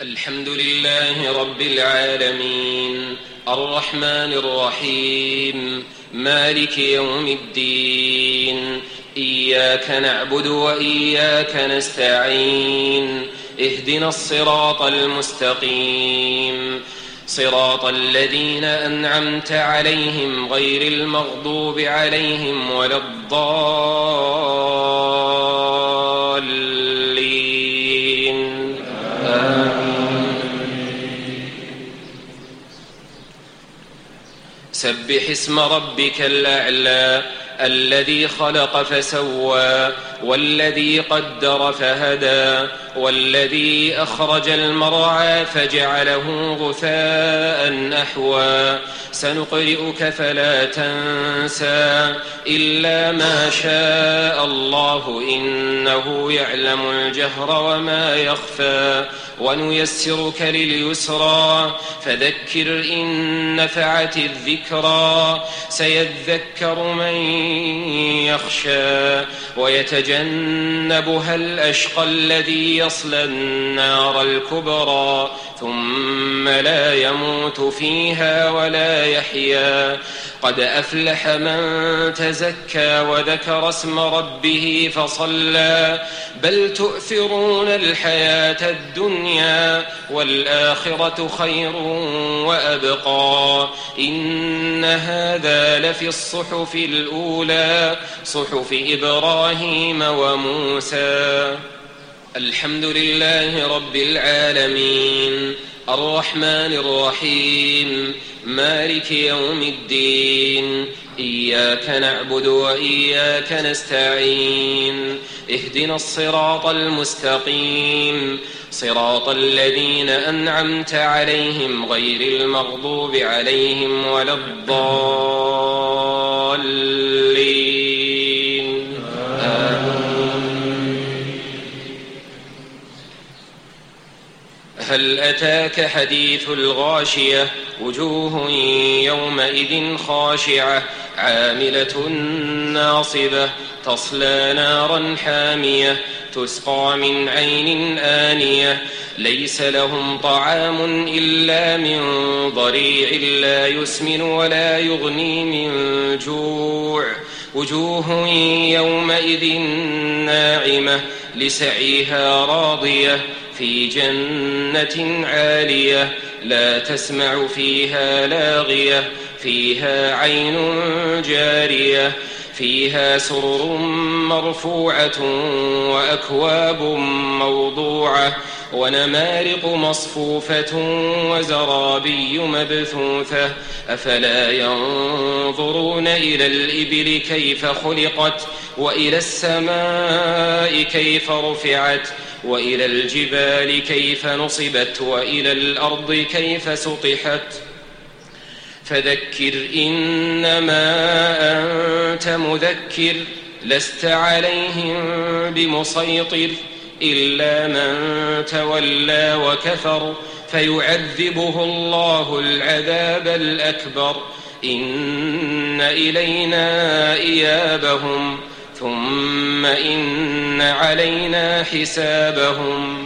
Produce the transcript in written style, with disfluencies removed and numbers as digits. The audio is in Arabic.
الحمد لله رب العالمين الرحمن الرحيم مالك يوم الدين إياك نعبد وإياك نستعين اهدنا الصراط المستقيم صراط الذين أنعمت عليهم غير المغضوب عليهم ولا الضالين سبح اسم ربك الأعلى الذي خلق فسوى والذي قدر فهدى والذي أخرج المرعى فجعله غثاء أحوى سنقرئك فلا تنسى إلا ما شاء الله إنه يعلم الجهر وما يخفى ونيسرك لليسرى فذكر إن نفعت الذكرى سيذكر من يخشى ويتجنبها الأشقى الذي يصلى النار الكبرى ثم لا يموت فيها ولا يحيا قد أفلح من تزكى وذكر اسم ربه فصلى بل تؤثرون الحياة الدنيا والآخرة خير وأبقى إن هذا لفي الصحف الأولى صحف إبراهيم وموسى. الحمد لله رب العالمين الرحمن الرحيم مالك يوم الدين إياك نعبد وإياك نستعين اهدنا الصراط المستقيم صراط الذين أنعمت عليهم غير المغضوب عليهم ولا الضالين هل أتاك حديث الغاشية وجوه يومئذ خاشعة عاملة ناصبة تصلى نارا حامية تسقى من عين آنية ليس لهم طعام إلا من ضريع لا يسمن ولا يغني من جوع وجوه يومئذ ناعمة لسعيها راضية في جنة عالية لا تسمع فيها لاغية فيها عين جارية فيها سرر مرفوعة وأكواب موضوعة ونمارق مصفوفة وزرابي مبثوثة أفلا ينظرون إلى الإبل كيف خلقت وإلى السماء كيف رفعت وإلى الجبال كيف نصبت وإلى الأرض كيف سطحت فذكر إنما أنت مذكر لست عليهم بمسيطر إلا من تولى وكفر فيعذبه الله العذاب الأكبر إن إلينا إيابهم ثم إن علينا حسابهم